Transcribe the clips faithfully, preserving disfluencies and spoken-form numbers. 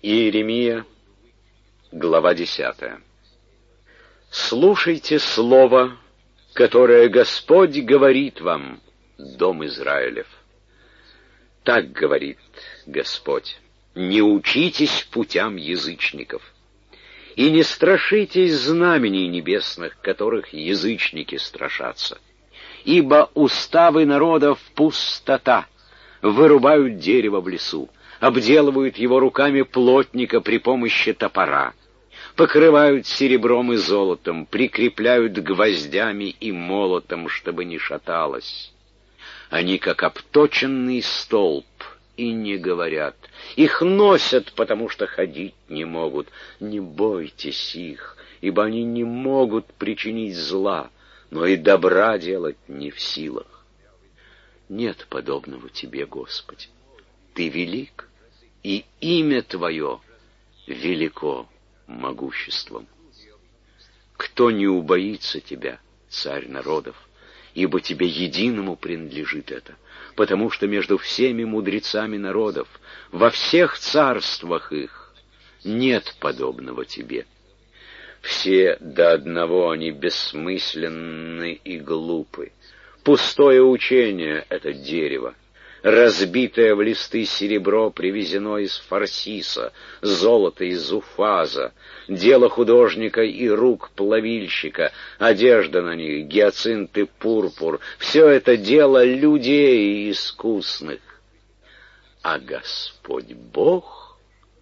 Иеремия, глава десятая. «Слушайте слово, которое Господь говорит вам, дом Израилев. Так говорит Господь: не учитесь путям язычников, и не страшитесь знамений небесных, которых язычники страшатся. Ибо уставы народов пустота, вырубают дерево в лесу, обделывают его руками плотника при помощи топора, покрывают серебром и золотом, прикрепляют гвоздями и молотом, чтобы не шаталось. Они как обточенный столб, и не говорят. Их носят, потому что ходить не могут. Не бойтесь их, ибо они не могут причинить зла, но и добра делать не в силах. Нет подобного тебе, Господи. Ты велик, и имя Твое велико могуществом. Кто не убоится Тебя, Царь народов, ибо Тебе единому принадлежит это, потому что между всеми мудрецами народов, во всех царствах их, нет подобного Тебе. Все до одного они бессмысленны и глупы. Пустое учение — это дерево. Разбитое в листы серебро привезено из Фарсиса, золото из Уфаза, дело художника и рук плавильщика, одежда на них, гиацинт и пурпур — все это дело людей искусных. А Господь Бог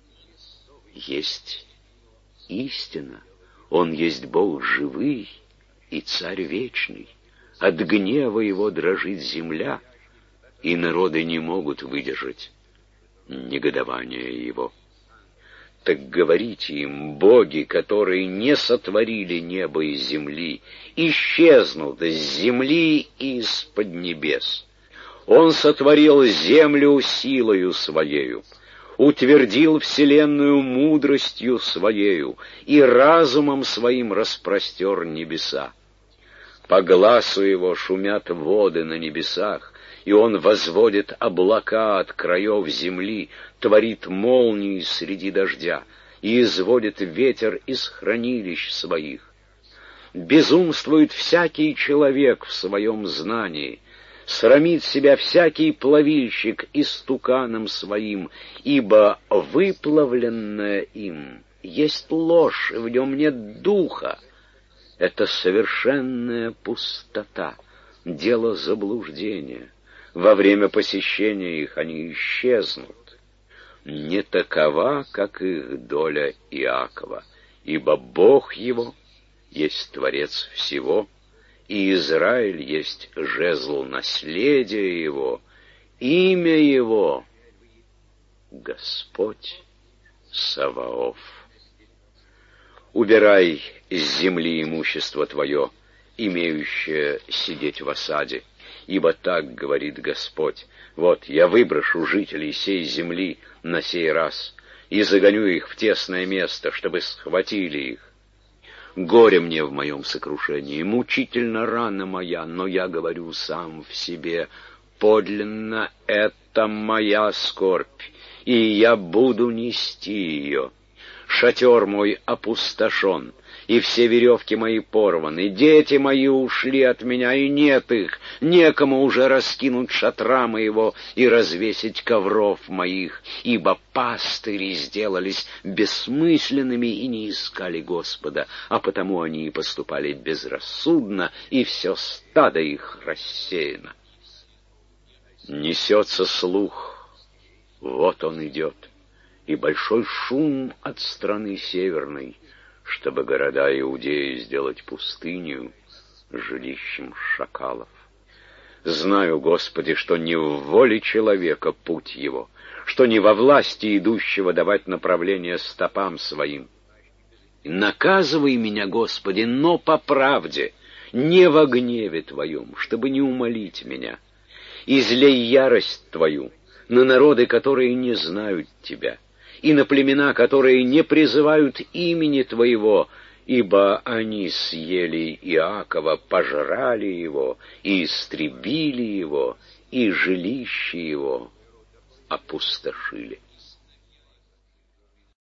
есть истина, Он есть Бог живый и Царь вечный. От гнева Его дрожит земля, и народы не могут выдержать негодование Его. Так говорите им: боги, которые не сотворили небо и земли, исчезнут с земли и из-под небес. Он сотворил землю силою Своею, утвердил вселенную мудростью Своею и разумом Своим распростер небеса. По гласу Его шумят воды на небесах, и Он возводит облака от краев земли, творит молнии среди дождя и изводит ветер из хранилищ Своих. Безумствует всякий человек в своем знании, срамит себя всякий плавильщик истуканом своим, ибо выплавленное им есть ложь, и в нем нет духа. Это совершенная пустота, дело заблуждения. Во время посещения их они исчезнут. Не такова, как их доля Иакова, ибо Бог его есть Творец всего, и Израиль есть жезл наследия его, имя его — Господь Саваоф. Убирай с земли имущество твое, имеющее сидеть в осаде, ибо так говорит Господь: вот я выброшу жителей сей земли на сей раз и загоню их в тесное место, чтобы схватили их. Горе мне в моем сокрушении, мучительно рана моя, но я говорю сам в себе: подлинно это моя скорбь, и я буду нести ее. Шатер мой опустошен, и все веревки мои порваны, дети мои ушли от меня, и нет их, некому уже раскинуть шатра моего и развесить ковров моих, ибо пастыри сделались бессмысленными и не искали Господа, а потому они и поступали безрассудно, и все стадо их рассеяно. Несется слух, вот он идет, и большой шум от страны северной, чтобы города Иудеи сделать пустынью, жилищем шакалов. Знаю, Господи, что не в воле человека путь его, что не во власти идущего давать направление стопам своим. Наказывай меня, Господи, но по правде, не во гневе Твоем, чтобы не умолить меня. Излей ярость Твою на народы, которые не знают Тебя, и на племена, которые не призывают имени Твоего, ибо они съели Иакова, пожрали его, и истребили его, и жилище его опустошили.